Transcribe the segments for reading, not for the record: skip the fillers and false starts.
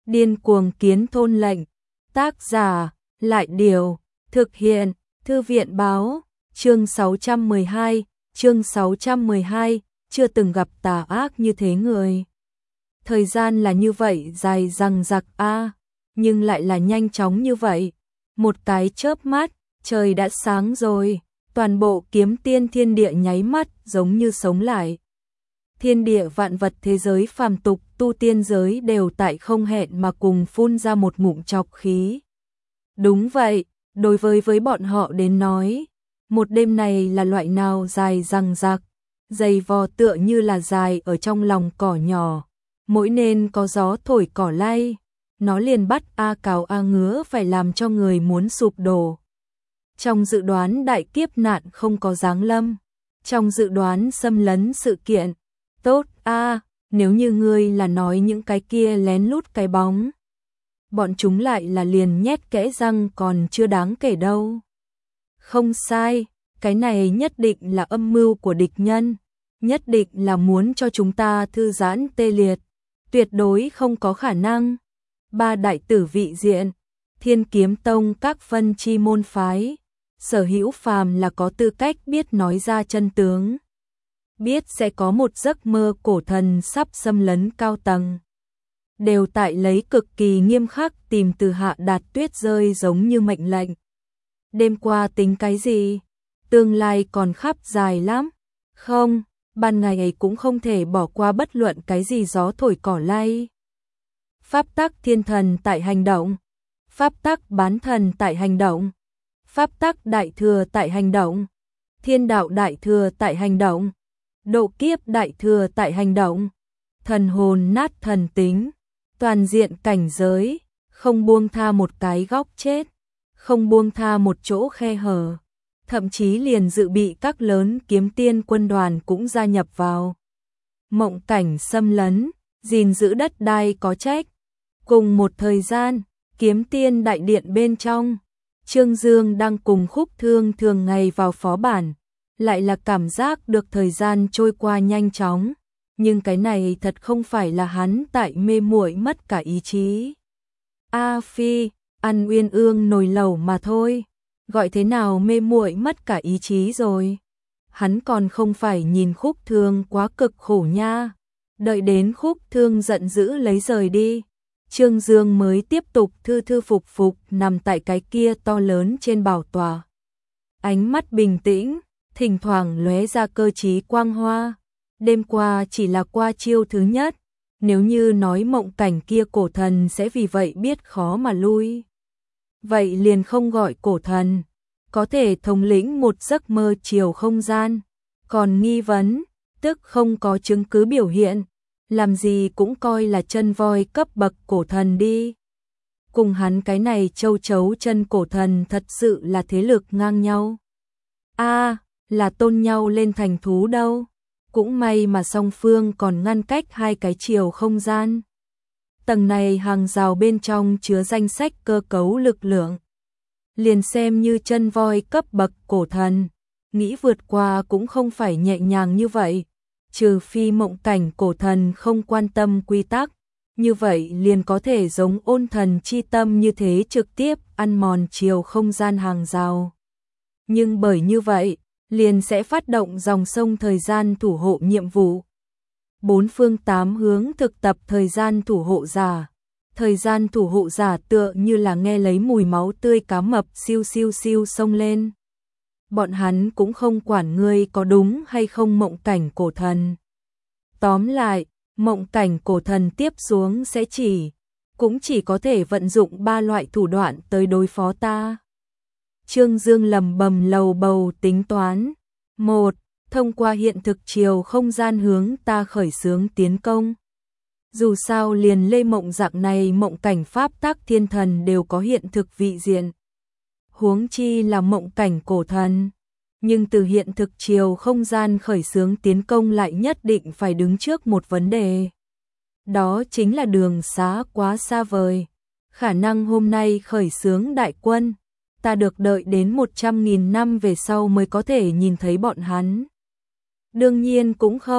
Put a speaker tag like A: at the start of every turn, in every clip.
A: Điên cuồng kiến thôn lệnh. Tác giả, Lại Điều. Thực hiện, Thư viện Báo. Chương 612, chương 612, chưa từng gặp tà ác như thế người. Thời gian là như vậy dài dằng dặc nhưng lại là nhanh chóng như vậy. Một cái chớp mắt, trời đã sáng rồi, toàn bộ Kiếm Tiên thiên địa nháy mắt giống như sống lại. Thiên địa vạn vật thế giới phàm tục tu tiên giới đều tại không hẹn mà cùng phun ra một ngụm trọc khí. Đúng vậy, đối với bọn họ đến nói, một đêm này là loại nào dài dằng dặc, dày vò tựa như là dài ở trong lòng cỏ nhỏ, mỗi nên có gió thổi cỏ lay, nó liền bắt cào ngứa phải làm cho người muốn sụp đổ. Trong dự đoán đại kiếp nạn không có giáng lâm, trong dự đoán xâm lấn sự kiện, tốt nếu như ngươi là nói những cái kia lén lút cái bóng, bọn chúng lại là liền nhét kẽ răng còn chưa đáng kể đâu. Không sai, cái này nhất định là âm mưu của địch nhân, nhất định là muốn cho chúng ta thư giãn tê liệt, tuyệt đối không có khả năng. Ba đại tử vị diện, Thiên Kiếm Tông các phân chi môn phái, sở hữu phàm là có tư cách biết nói ra chân tướng, biết sẽ có một giấc mơ cổ thần sắp xâm lấn cao tầng, đều tại lấy cực kỳ nghiêm khắc tìm từ Hạ Đạt Tuyết rơi giống như mệnh lệnh. Đêm qua tính cái gì? Tương lai còn khắp dài lắm. Không, ban ngày ấy cũng không thể bỏ qua bất luận cái gì gió thổi cỏ lay. Pháp tắc thiên thần tại hành động, pháp tắc bán thần tại hành động, pháp tắc đại thừa tại hành động, thiên đạo đại thừa tại hành động, độ kiếp đại thừa tại hành động, thần hồn nát thần tính, toàn diện cảnh giới, không buông tha một cái góc chết, không buông tha một chỗ khe hở, thậm chí liền dự bị các lớn kiếm tiên quân đoàn cũng gia nhập vào. Mộng cảnh xâm lấn, gìn giữ đất đai có trách. Cùng một thời gian, Kiếm Tiên đại điện bên trong, Trương Dương đang cùng Khúc Thương thường ngày vào phó bản, lại là cảm giác được thời gian trôi qua nhanh chóng, nhưng cái này thật không phải là hắn tại mê muội mất cả ý chí. Phi, ăn uyên ương nồi lẩu mà thôi, gọi thế nào mê muội mất cả ý chí rồi. Hắn còn không phải nhìn Khúc Thương quá cực khổ nha, đợi đến Khúc Thương giận dữ lấy rời đi. Trương Dương mới tiếp tục thư thư phục phục nằm tại cái kia to lớn trên bảo tọa. Ánh mắt bình tĩnh, thỉnh thoảng lóe ra cơ trí quang hoa. Đêm qua chỉ là qua chiêu thứ nhất, nếu như nói mộng cảnh kia cổ thần sẽ vì vậy biết khó mà lui. Vậy liền không gọi cổ thần, có thể thống lĩnh một giấc mơ chiều không gian, còn nghi vấn, tức không có chứng cứ biểu hiện. Làm gì cũng coi là chân voi cấp bậc cổ thần đi. Cùng hắn cái này châu chấu chân cổ thần thật sự là thế lực ngang nhau. Là tôn nhau lên thành thú đâu. Cũng may mà song phương còn ngăn cách hai cái chiều không gian. Tầng này hàng rào bên trong chứa danh sách cơ cấu lực lượng. Liền xem như chân voi cấp bậc cổ thần, nghĩ vượt qua cũng không phải nhẹ nhàng như vậy. Trừ phi mộng cảnh cổ thần không quan tâm quy tắc, như vậy liền có thể giống Ôn Thần chi tâm như thế trực tiếp ăn mòn chiều không gian hàng rào. Nhưng bởi như vậy, liền sẽ phát động dòng sông thời gian thủ hộ nhiệm vụ. Bốn phương tám hướng thực tập thời gian thủ hộ giả. Thời gian thủ hộ giả tựa như là nghe lấy mùi máu tươi cá mập siêu siêu siêu xông lên. Bọn hắn cũng không quản ngươi có đúng hay không mộng cảnh cổ thần. Tóm lại, mộng cảnh cổ thần tiếp xuống sẽ cũng chỉ có thể vận dụng ba loại thủ đoạn tới đối phó ta. Trương Dương lầm bầm lầu bầu tính toán. 1. Thông qua hiện thực chiều không gian hướng ta khởi xướng tiến công. Dù sao liền lê mộng dạng này mộng cảnh pháp tắc thiên thần đều có hiện thực vị diện. Huống chi là mộng cảnh cổ thần, nhưng từ hiện thực chiều không gian khởi xướng tiến công lại nhất định phải đứng trước một vấn đề. Đó chính là đường xá quá xa vời. Khả năng hôm nay khởi xướng đại quân, ta được đợi đến 100.000 năm về sau mới có thể nhìn thấy bọn hắn. Đương nhiên cũng không,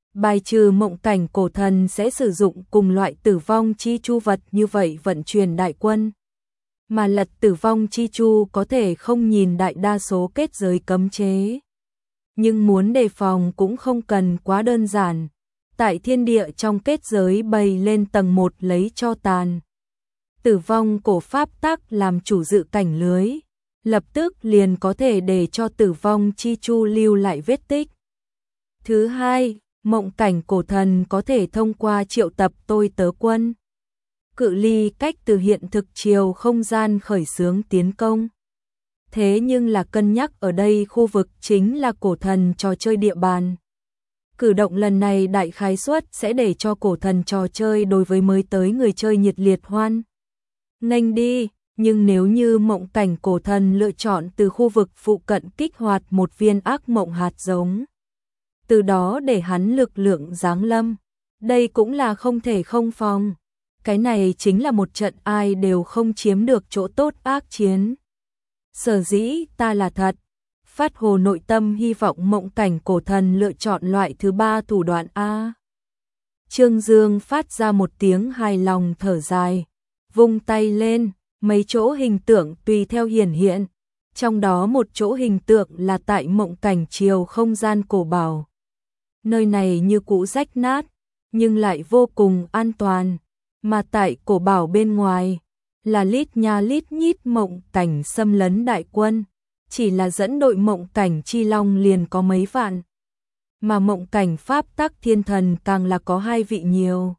A: Bài trừ mộng cảnh cổ thần sẽ sử dụng cùng loại tử vong chi chu vật như vậy vận chuyển đại quân. Mà lật tử vong chi chu có thể không nhìn đại đa số kết giới cấm chế. Nhưng muốn đề phòng cũng không cần quá đơn giản. Tại thiên địa trong kết giới bày lên tầng 1 lấy cho tàn. Tử vong cổ pháp tắc làm chủ dự cảnh lưới. Lập tức liền có thể để cho tử vong chi chu lưu lại vết tích. Thứ hai, mộng cảnh cổ thần có thể thông qua triệu tập tôi tớ quân. Cự ly cách từ hiện thực chiều không gian khởi xướng tiến công. Thế nhưng là cân nhắc ở đây khu vực chính là cổ thần trò chơi địa bàn. Cử động lần này đại khái suất sẽ để cho cổ thần trò chơi đối với mới tới người chơi nhiệt liệt hoan nghênh đi, nhưng nếu như mộng cảnh cổ thần lựa chọn từ khu vực phụ cận kích hoạt một viên ác mộng hạt giống, từ đó để hắn lực lượng giáng lâm, đây cũng là không thể không phòng. Cái này chính là một trận ai đều không chiếm được chỗ tốt ác chiến. Sở dĩ ta là thật, phát hồ nội tâm hy vọng mộng cảnh cổ thần lựa chọn loại thứ ba thủ đoạn A. Trương Dương phát ra một tiếng hài lòng thở dài, vung tay lên, mấy chỗ hình tượng tùy theo hiển hiện, trong đó một chỗ hình tượng là tại mộng cảnh chiều không gian cổ bảo. Nơi này như cũ rách nát, nhưng lại vô cùng an toàn, mà tại cổ bảo bên ngoài là lít nha lít nhít mộng cảnh xâm lấn đại quân, chỉ là dẫn đội mộng cảnh chi long liền có mấy vạn, mà mộng cảnh pháp tắc thiên thần càng là có 2 vị nhiều.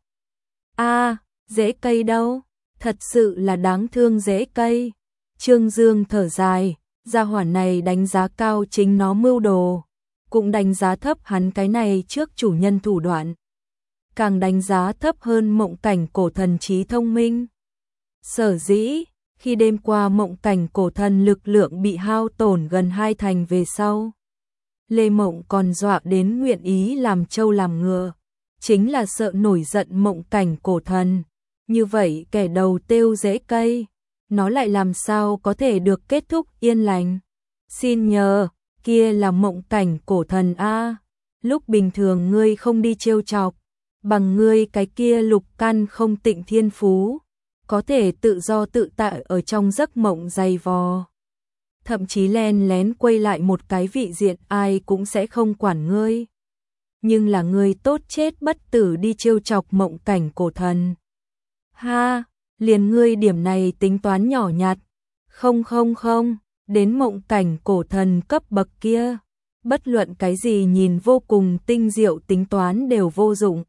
A: A, rễ cây đâu? Thật sự là đáng thương rễ cây. Trương Dương thở dài, gia hỏa này đánh giá cao chính nó mưu đồ, cũng đánh giá thấp hắn cái này trước chủ nhân thủ đoạn, càng đánh giá thấp hơn mộng cảnh cổ thần trí thông minh. Sở dĩ, khi đêm qua mộng cảnh cổ thần lực lượng bị hao tổn gần 2 thành về sau, Lê Mộng còn dọa đến nguyện ý làm trâu làm ngựa, chính là sợ nổi giận mộng cảnh cổ thần. Như vậy kẻ đầu têu rễ cây, nó lại làm sao có thể được kết thúc yên lành. Xin nhờ, kia là mộng cảnh cổ thần A, lúc bình thường ngươi không đi trêu chọc, bằng ngươi cái kia lục căn không tịnh thiên phú, có thể tự do tự tại ở trong giấc mộng dày vò. Thậm chí len lén quay lại một cái vị diện ai cũng sẽ không quản ngươi. Nhưng là ngươi tốt chết bất tử đi trêu chọc mộng cảnh cổ thần. Ha, liền ngươi điểm này tính toán nhỏ nhặt. Không, đến mộng cảnh cổ thần cấp bậc kia, bất luận cái gì nhìn vô cùng tinh diệu tính toán đều vô dụng.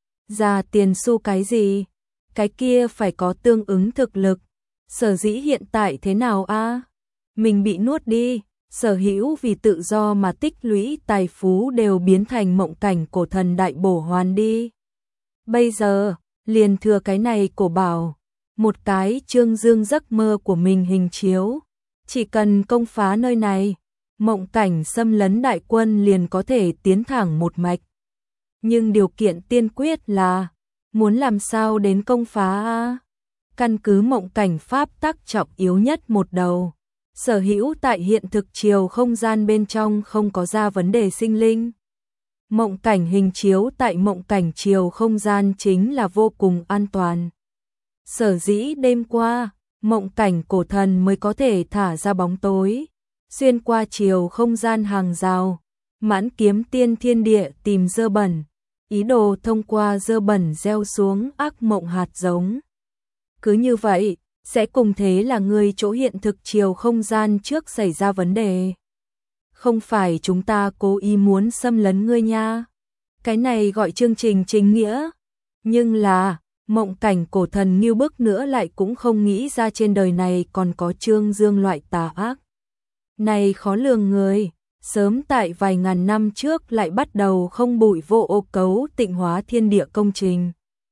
A: Ra tiền xu cái gì? Cái kia phải có tương ứng thực lực. Sở dĩ hiện tại thế nào a? Mình bị nuốt đi, sở hữu vì tự do mà tích lũy tài phú đều biến thành mộng cảnh cổ thần đại bổ hoàn đi. Bây giờ, liền thừa cái này cổ bảo, một cái Trương Dương giấc mơ của mình hình chiếu. Chỉ cần công phá nơi này, mộng cảnh xâm lấn đại quân liền có thể tiến thẳng một mạch. Nhưng điều kiện tiên quyết là, muốn làm sao đến công phá a? Căn cứ mộng cảnh pháp tắc trọng yếu nhất một đầu, sở hữu tại hiện thực chiều không gian bên trong không có ra vấn đề sinh linh. Mộng cảnh hình chiếu tại mộng cảnh chiều không gian chính là vô cùng an toàn. Sở dĩ đêm qua, mộng cảnh cổ thần mới có thể thả ra bóng tối, xuyên qua chiều không gian hàng rào, mãn kiếm tiên thiên địa tìm dơ bẩn, ý đồ thông qua dơ bẩn gieo xuống ác mộng hạt giống. Cứ như vậy, sẽ cùng thế là người chỗ hiện thực chiều không gian trước xảy ra vấn đề. Không phải chúng ta cố ý muốn xâm lấn ngươi nha. Cái này gọi chương trình chính nghĩa. Nhưng là, mộng cảnh cổ thần như bước nữa lại cũng không nghĩ ra trên đời này còn có Trương Dương loại tà ác. Này khó lường người, sớm tại vài ngàn năm trước lại bắt đầu không bụi vô ô cấu tịnh hóa thiên địa công trình.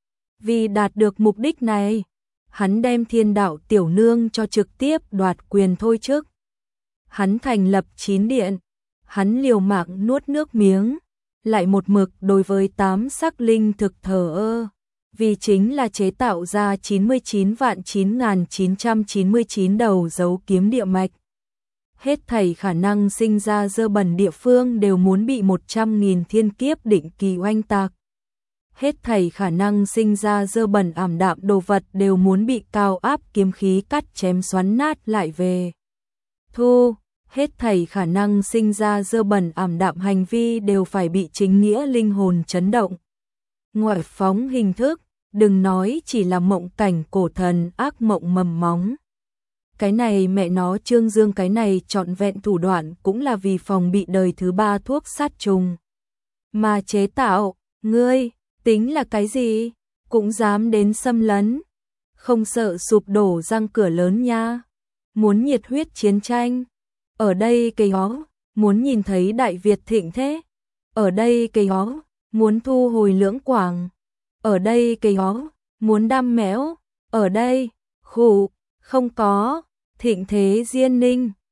A: Vì đạt được mục đích này, hắn đem thiên đạo tiểu nương cho trực tiếp đoạt quyền thôi chức. Hắn thành lập 9 điện, hắn liều mạng nuốt nước miếng, lại một mực đối với 8 sắc linh thực thờ ơ, vì chính là chế tạo ra 99.999 đầu dấu kiếm địa mạch. hết thảy khả năng sinh ra dơ bẩn địa phương đều muốn bị 100.000 thiên kiếp định kỳ oanh tạc. Hết thảy khả năng sinh ra dơ bẩn ảm đạm đồ vật đều muốn bị cao áp kiếm khí cắt chém xoắn nát lại về. Thu, hết thảy khả năng sinh ra dơ bẩn ảm đạm hành vi đều phải bị chính nghĩa linh hồn chấn động. Ngoại phóng hình thức, đừng nói chỉ là mộng cảnh cổ thần ác mộng mầm móng. Cái này mẹ nó Trương Dương cái này trọn vẹn thủ đoạn cũng là vì phòng bị đời thứ 3 thuốc sát trùng. Mà chế tạo, ngươi, tính là cái gì? Cũng dám đến xâm lấn. Không sợ sụp đổ răng cửa lớn nha. Muốn nhiệt huyết chiến tranh. Ở đây cây hó, muốn nhìn thấy Đại Việt thịnh thế. Ở đây cây hó, muốn thu hồi Lưỡng Quảng. Ở đây cây hó, muốn đam mẽo. Ở đây, khủ, không có, thịnh thế Diên Ninh.